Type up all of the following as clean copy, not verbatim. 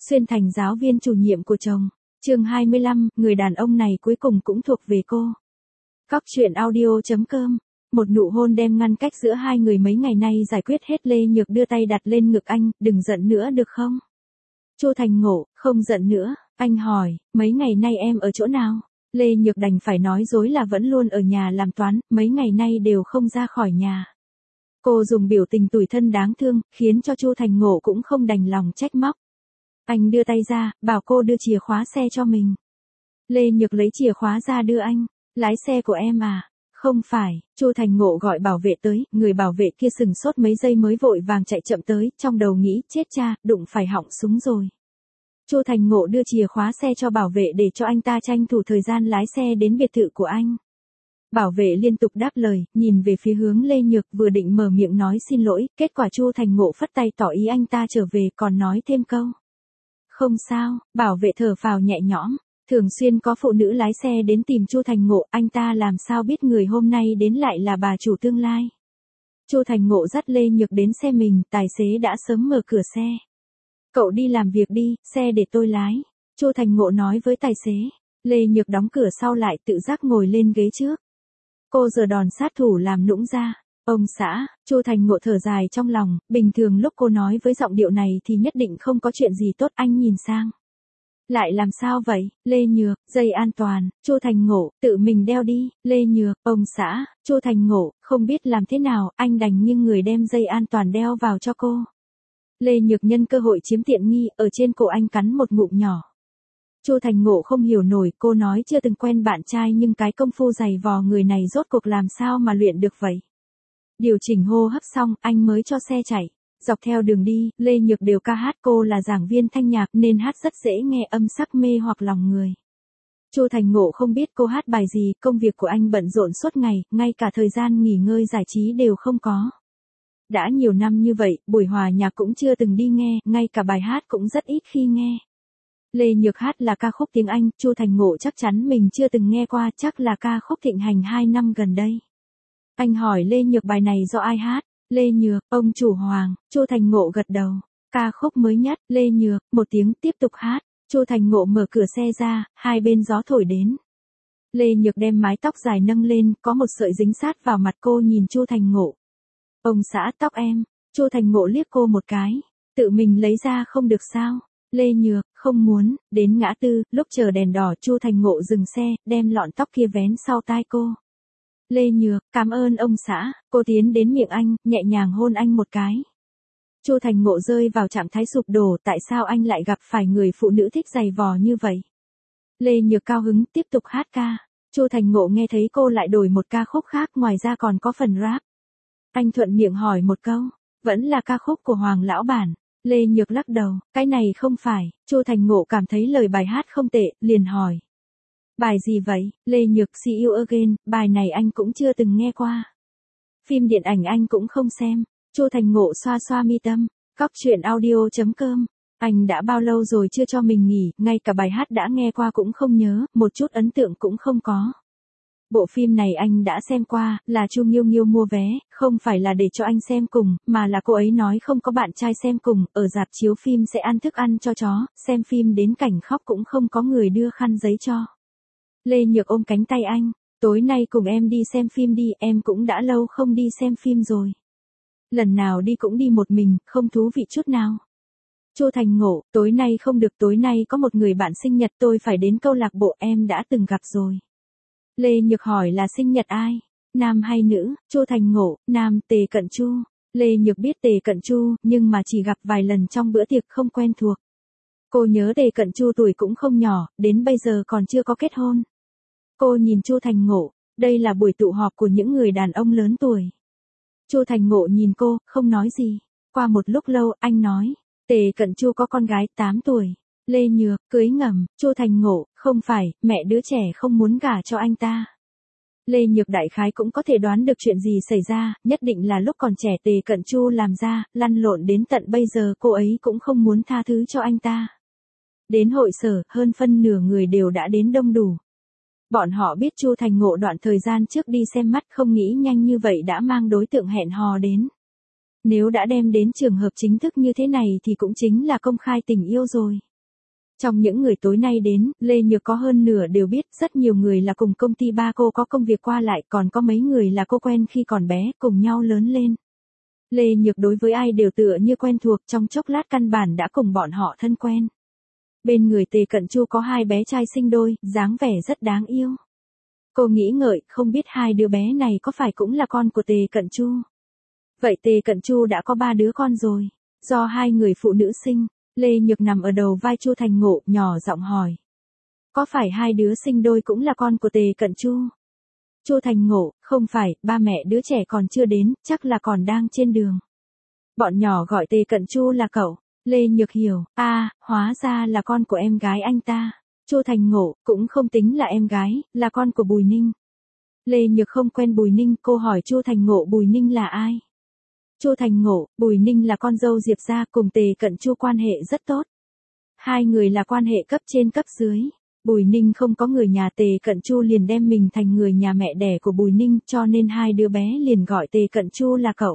xuyên thành giáo viên chủ nhiệm của chồng. Chương 25, người đàn ông này cuối cùng cũng thuộc về cô. Cóc truyện audio.com. Một nụ hôn đem ngăn cách giữa hai người mấy ngày nay giải quyết hết. Lê Nhược đưa tay đặt lên ngực anh, đừng giận nữa được không? Chu Thành Ngộ, không giận nữa. Anh hỏi, mấy ngày nay em ở chỗ nào? Lê Nhược đành phải nói dối là vẫn luôn ở nhà làm toán, mấy ngày nay đều không ra khỏi nhà. Cô dùng biểu tình tủi thân đáng thương, khiến cho Chu Thành Ngộ cũng không đành lòng trách móc. Anh đưa tay ra, bảo cô đưa chìa khóa xe cho mình. Lê Nhược lấy chìa khóa ra đưa anh. Lái xe của em à? Không phải. Chu Thành Ngộ gọi bảo vệ tới, người bảo vệ kia sừng sốt mấy giây mới vội vàng chạy chậm tới, trong đầu nghĩ, chết cha, đụng phải họng súng rồi. Chu Thành Ngộ đưa chìa khóa xe cho bảo vệ để cho anh ta tranh thủ thời gian lái xe đến biệt thự của anh. Bảo vệ liên tục đáp lời, nhìn về phía hướng Lê Nhược, vừa định mở miệng nói xin lỗi, kết quả Chu Thành Ngộ phất tay tỏ ý anh ta trở về, còn nói thêm câu. Không sao. Bảo vệ thở phào nhẹ nhõm. Thường xuyên có phụ nữ lái xe đến tìm Chu Thành Ngộ, anh ta làm sao biết người hôm nay đến lại là bà chủ tương lai. Chu Thành Ngộ dắt Lê Nhược đến xe mình, tài xế đã sớm mở cửa xe. Cậu đi làm việc đi, xe để tôi lái. Chu Thành Ngộ nói với tài xế. Lê Nhược đóng cửa sau lại, tự giác ngồi lên ghế trước. Cô giờ đòn sát thủ làm nũng ra. Ông xã. Chu Thành Ngộ thở dài trong lòng, bình thường lúc cô nói với giọng điệu này thì nhất định không có chuyện gì tốt. Anh nhìn sang. Lại làm sao vậy? Lê Nhược, dây an toàn. Chu Thành Ngộ, tự mình đeo đi. Lê Nhược, ông xã. Chu Thành Ngộ, không biết làm thế nào, anh đành nghiêng người đem dây an toàn đeo vào cho cô. Lê Nhược nhân cơ hội chiếm tiện nghi, ở trên cổ anh cắn một ngụm nhỏ. Chu Thành Ngộ không hiểu nổi, cô nói chưa từng quen bạn trai nhưng cái công phu giày vò người này rốt cuộc làm sao mà luyện được vậy. Điều chỉnh hô hấp xong, anh mới cho xe chạy. Dọc theo đường đi, Lê Nhược đều ca hát, cô là giảng viên thanh nhạc nên hát rất dễ nghe, âm sắc mê hoặc lòng người. Chu Thành Ngộ không biết cô hát bài gì, công việc của anh bận rộn suốt ngày, ngay cả thời gian nghỉ ngơi giải trí đều không có. Đã nhiều năm như vậy, buổi hòa nhạc cũng chưa từng đi nghe, ngay cả bài hát cũng rất ít khi nghe. Lê Nhược hát là ca khúc tiếng Anh, Chu Thành Ngộ chắc chắn mình chưa từng nghe qua, chắc là ca khúc thịnh hành 2 năm gần đây. Anh hỏi Lê Nhược bài này do ai hát? Lê Nhược, ông chủ Hoàng. Chu Thành Ngộ gật đầu. Ca khúc mới nhất. Lê Nhược, một tiếng tiếp tục hát. Chu Thành Ngộ mở cửa xe ra, hai bên gió thổi đến. Lê Nhược đem mái tóc dài nâng lên, có một sợi dính sát vào mặt cô, nhìn Chu Thành Ngộ. Ông xã, tóc em. Chu Thành Ngộ liếc cô một cái. Tự mình lấy ra không được sao? Lê Nhược, không muốn. Đến ngã tư, lúc chờ đèn đỏ, Chu Thành Ngộ dừng xe, đem lọn tóc kia vén sau tai cô. Lê Nhược, cảm ơn ông xã. Cô tiến đến miệng anh, nhẹ nhàng hôn anh một cái. Chu Thành Ngộ rơi vào trạng thái sụp đổ, tại sao anh lại gặp phải người phụ nữ thích giày vò như vậy? Lê Nhược cao hứng, tiếp tục hát ca. Chu Thành Ngộ nghe thấy cô lại đổi một ca khúc khác, ngoài ra còn có phần rap. Anh thuận miệng hỏi một câu, vẫn là ca khúc của Hoàng lão bản. Lê Nhược lắc đầu, cái này không phải. Chu Thành Ngộ cảm thấy lời bài hát không tệ, liền hỏi. Bài gì vậy? Lê Nhược, See You Again, bài này anh cũng chưa từng nghe qua. Phim điện ảnh anh cũng không xem. Chu Thành Ngộ xoa xoa mi tâm. Cóc truyện audio.com. Anh đã bao lâu rồi chưa cho mình nghỉ, ngay cả bài hát đã nghe qua cũng không nhớ, một chút ấn tượng cũng không có. Bộ phim này anh đã xem qua, là Chu Nghiêu Nghiêu mua vé, không phải là để cho anh xem cùng, mà là cô ấy nói không có bạn trai xem cùng, ở rạp chiếu phim sẽ ăn thức ăn cho chó, xem phim đến cảnh khóc cũng không có người đưa khăn giấy cho. Lê Nhược ôm cánh tay anh, tối nay cùng em đi xem phim đi, em cũng đã lâu không đi xem phim rồi. Lần nào đi cũng đi một mình, không thú vị chút nào. Chu Thành Ngộ, tối nay không được, tối nay có một người bạn sinh nhật, tôi phải đến câu lạc bộ, em đã từng gặp rồi. Lê Nhược hỏi là sinh nhật ai? Nam hay nữ? Chu Thành Ngộ, nam, Tề Cận Chu. Lê Nhược biết Tề Cận Chu, nhưng mà chỉ gặp vài lần trong bữa tiệc, không quen thuộc. Cô nhớ Tề Cận Chu tuổi cũng không nhỏ, đến bây giờ còn chưa có kết hôn. Cô nhìn Chu Thành Ngộ, đây là buổi tụ họp của những người đàn ông lớn tuổi. Chu Thành Ngộ nhìn cô, không nói gì. Qua một lúc lâu, anh nói, Tề Cận Chu có con gái 8 tuổi. Lê Nhược, cưới ngầm. Chu Thành Ngộ, không phải, mẹ đứa trẻ không muốn gả cho anh ta. Lê Nhược đại khái cũng có thể đoán được chuyện gì xảy ra, nhất định là lúc còn trẻ Tề Cận Chu làm ra, lăn lộn đến tận bây giờ cô ấy cũng không muốn tha thứ cho anh ta. Đến hội sở, hơn phân nửa người đều đã đến đông đủ. Bọn họ biết Chu Thành Ngộ đoạn thời gian trước đi xem mắt, không nghĩ nhanh như vậy đã mang đối tượng hẹn hò đến. Nếu đã đem đến trường hợp chính thức như thế này thì cũng chính là công khai tình yêu rồi. Trong những người tối nay đến, Lê Nhược có hơn nửa đều biết, rất nhiều người là cùng công ty ba cô có công việc qua lại, còn có mấy người là cô quen khi còn bé, cùng nhau lớn lên. Lê Nhược đối với ai đều tựa như quen thuộc, trong chốc lát căn bản đã cùng bọn họ thân quen. Bên người Tề Cận Chu có hai bé trai sinh đôi, dáng vẻ rất đáng yêu. Cô nghĩ ngợi, không biết hai đứa bé này có phải cũng là con của Tề Cận Chu. Vậy Tề Cận Chu đã có 3 đứa con rồi, do hai người phụ nữ sinh. Lê Nhược nằm ở đầu vai Chu Thành Ngộ, nhỏ giọng hỏi. Có phải hai đứa sinh đôi cũng là con của Tề Cận Chu? Chu Thành Ngộ, không phải, ba mẹ đứa trẻ còn chưa đến, chắc là còn đang trên đường. Bọn nhỏ gọi Tề Cận Chu là cậu. Lê Nhược hiểu, hóa ra là con của em gái anh ta. Chu Thành Ngộ, cũng không tính là em gái, là con của Bùi Ninh. Lê Nhược không quen Bùi Ninh, cô hỏi Chu Thành Ngộ Bùi Ninh là ai? Chu Thành Ngộ, Bùi Ninh là con dâu Diệp gia, cùng Tề Cận Chu quan hệ rất tốt. Hai người là quan hệ cấp trên cấp dưới. Bùi Ninh không có người nhà, Tề Cận Chu liền đem mình thành người nhà mẹ đẻ của Bùi Ninh, cho nên hai đứa bé liền gọi Tề Cận Chu là cậu.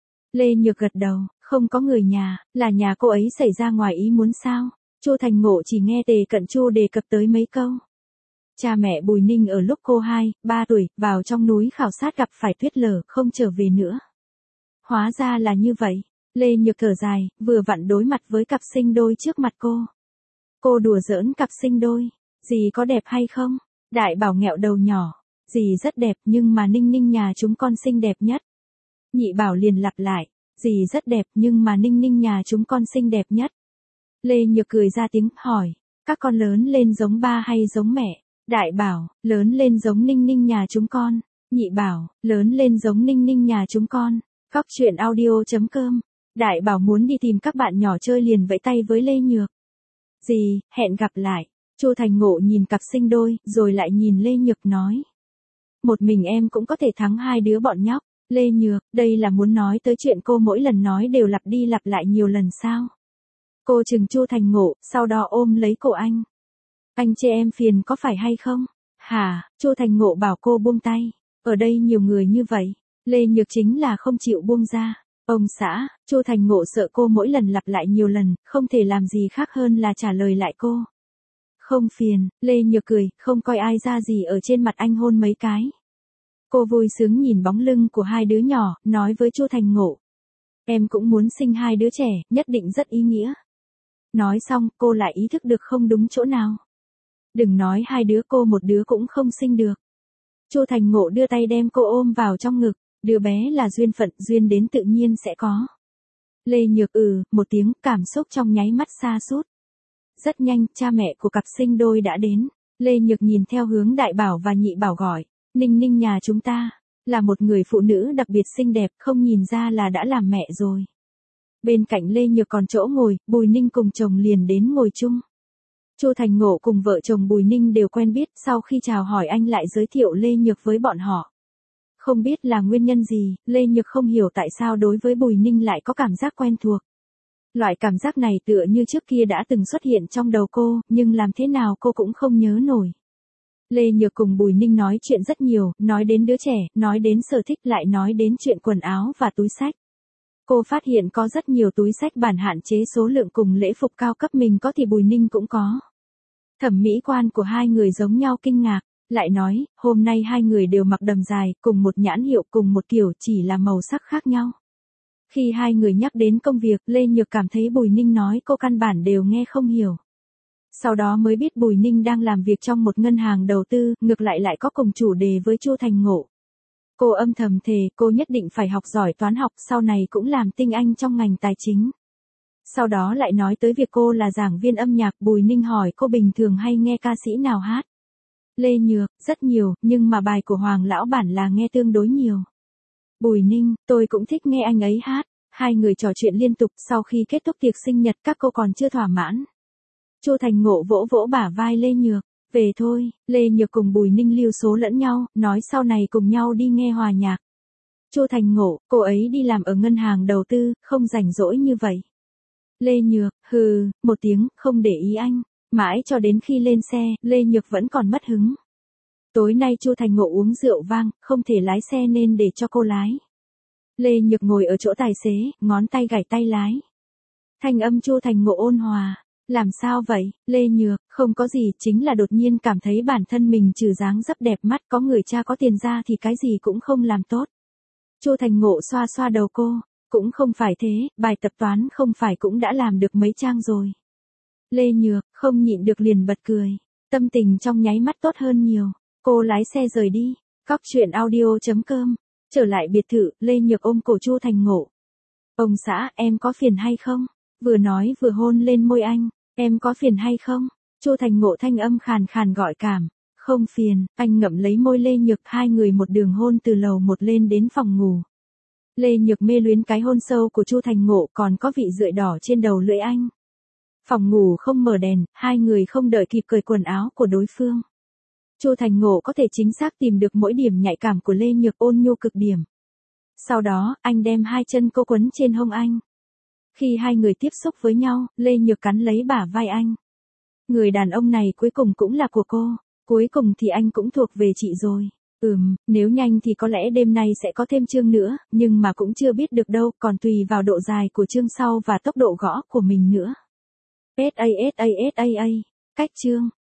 Lê Nhược gật đầu, không có người nhà, là nhà cô ấy xảy ra ngoài ý muốn sao? Chu Thành Ngộ chỉ nghe Tề Cận Chu đề cập tới mấy câu. Cha mẹ Bùi Ninh ở lúc cô 2, 3 tuổi, vào trong núi khảo sát gặp phải tuyết lở, không trở về nữa. Hóa ra là như vậy. Lê Nhược thở dài, vừa vặn đối mặt với cặp sinh đôi trước mặt cô. Cô đùa giỡn cặp sinh đôi. Dì có đẹp hay không? Đại Bảo nghẹo đầu nhỏ. Dì rất đẹp, nhưng mà Ninh Ninh nhà chúng con xinh đẹp nhất. Nhị Bảo liền lặp lại. Dì rất đẹp, nhưng mà Ninh Ninh nhà chúng con xinh đẹp nhất. Lê Nhược cười ra tiếng, hỏi. Các con lớn lên giống ba hay giống mẹ? Đại Bảo, lớn lên giống Ninh Ninh nhà chúng con. Nhị Bảo, lớn lên giống Ninh Ninh nhà chúng con. Góc truyện audio.com. Đại Bảo muốn đi tìm các bạn nhỏ chơi liền vẫy tay với Lê Nhược. Dì, hẹn gặp lại. Chu Thành Ngộ nhìn cặp sinh đôi, rồi lại nhìn Lê Nhược nói. Một mình em cũng có thể thắng hai đứa bọn nhóc. Lê Nhược, đây là muốn nói tới chuyện cô mỗi lần nói đều lặp đi lặp lại nhiều lần sao? Cô chừng Chu Thành Ngộ, sau đó ôm lấy cổ anh. Anh chê em phiền có phải hay không? Hả? Chu Thành Ngộ bảo cô buông tay. Ở đây nhiều người như vậy. Lê Nhược chính là không chịu buông ra. Ông xã, Chu Thành Ngộ sợ cô mỗi lần lặp lại nhiều lần, không thể làm gì khác hơn là trả lời lại cô. Không phiền, Lê Nhược cười, không coi ai ra gì ở trên mặt anh hôn mấy cái. Cô vui sướng nhìn bóng lưng của hai đứa nhỏ, nói với Chu Thành Ngộ. Em cũng muốn sinh hai đứa trẻ, nhất định rất ý nghĩa. Nói xong, cô lại ý thức được không đúng chỗ nào. Đừng nói hai đứa cô một đứa cũng không sinh được. Chu Thành Ngộ đưa tay đem cô ôm vào trong ngực, đứa bé là duyên phận, duyên đến tự nhiên sẽ có. Lê Nhược một tiếng, cảm xúc trong nháy mắt sa sút. Rất nhanh, cha mẹ của cặp sinh đôi đã đến. Lê Nhược nhìn theo hướng Đại Bảo và Nhị Bảo gọi. Ninh Ninh nhà chúng ta, là một người phụ nữ đặc biệt xinh đẹp, không nhìn ra là đã làm mẹ rồi. Bên cạnh Lê Nhược còn chỗ ngồi, Bùi Ninh cùng chồng liền đến ngồi chung. Chu Thành Ngộ cùng vợ chồng Bùi Ninh đều quen biết, sau khi chào hỏi anh lại giới thiệu Lê Nhược với bọn họ. Không biết là nguyên nhân gì, Lê Nhược không hiểu tại sao đối với Bùi Ninh lại có cảm giác quen thuộc. Loại cảm giác này tựa như trước kia đã từng xuất hiện trong đầu cô, nhưng làm thế nào cô cũng không nhớ nổi. Lê Nhược cùng Bùi Ninh nói chuyện rất nhiều, nói đến đứa trẻ, nói đến sở thích, lại nói đến chuyện quần áo và túi xách. Cô phát hiện có rất nhiều túi xách bản hạn chế số lượng cùng lễ phục cao cấp mình có thì Bùi Ninh cũng có. Thẩm mỹ quan của hai người giống nhau kinh ngạc, lại nói, hôm nay hai người đều mặc đầm dài, cùng một nhãn hiệu cùng một kiểu, chỉ là màu sắc khác nhau. Khi hai người nhắc đến công việc, Lê Nhược cảm thấy Bùi Ninh nói cô căn bản đều nghe không hiểu. Sau đó mới biết Bùi Ninh đang làm việc trong một ngân hàng đầu tư, ngược lại có cùng chủ đề với Chu Thành Ngộ. Cô âm thầm thề, cô nhất định phải học giỏi toán học, sau này cũng làm tinh anh trong ngành tài chính. Sau đó lại nói tới việc cô là giảng viên âm nhạc, Bùi Ninh hỏi cô bình thường hay nghe ca sĩ nào hát. Lê Nhược, rất nhiều, nhưng mà bài của Hoàng Lão Bản là nghe tương đối nhiều. Bùi Ninh, tôi cũng thích nghe anh ấy hát. Hai người trò chuyện liên tục, sau khi kết thúc tiệc sinh nhật các cô còn chưa thỏa mãn. Chu Thành Ngộ vỗ vỗ bả vai Lê Nhược, về thôi. Lê Nhược cùng Bùi Ninh lưu số lẫn nhau, nói sau này cùng nhau đi nghe hòa nhạc. Chu Thành Ngộ, cô ấy đi làm ở ngân hàng đầu tư, không rảnh rỗi như vậy. Lê Nhược, một tiếng, không để ý anh. Mãi cho đến khi lên xe, Lê Nhược vẫn còn mất hứng. Tối nay Chu Thành Ngộ uống rượu vang, không thể lái xe nên để cho cô lái. Lê Nhược ngồi ở chỗ tài xế, ngón tay gảy tay lái. Thanh âm Chu Thành Ngộ ôn hòa. Làm sao vậy, Lê Nhược, không có gì, chính là đột nhiên cảm thấy bản thân mình trừ dáng dấp đẹp mắt có người cha có tiền ra thì cái gì cũng không làm tốt. Chu Thành Ngộ xoa xoa đầu cô, cũng không phải thế, bài tập toán không phải cũng đã làm được mấy trang rồi. Lê Nhược, không nhịn được liền bật cười, tâm tình trong nháy mắt tốt hơn nhiều, cô lái xe rời đi, Cóc truyện audio.com, trở lại biệt thự, Lê Nhược ôm cổ Chu Thành Ngộ. Ông xã, em có phiền hay không? Vừa nói vừa hôn lên môi anh, em có phiền hay không? Chu Thành Ngộ thanh âm khàn khàn gọi cảm, không phiền, anh ngậm lấy môi Lê Nhược, hai người một đường hôn từ lầu một lên đến phòng ngủ. Lê Nhược mê luyến cái hôn sâu của Chu Thành Ngộ còn có vị rượi đỏ trên đầu lưỡi anh. Phòng ngủ không mở đèn, hai người không đợi kịp cởi quần áo của đối phương. Chu Thành Ngộ có thể chính xác tìm được mỗi điểm nhạy cảm của Lê Nhược, ôn nhu cực điểm. Sau đó, anh đem hai chân cô quấn trên hông anh. Khi hai người tiếp xúc với nhau, Lê Nhược cắn lấy bả vai anh. Người đàn ông này cuối cùng cũng là của cô, cuối cùng thì anh cũng thuộc về chị rồi. Nếu nhanh thì có lẽ đêm nay sẽ có thêm chương nữa, nhưng mà cũng chưa biết được đâu, còn tùy vào độ dài của chương sau và tốc độ gõ của mình nữa. Cách chương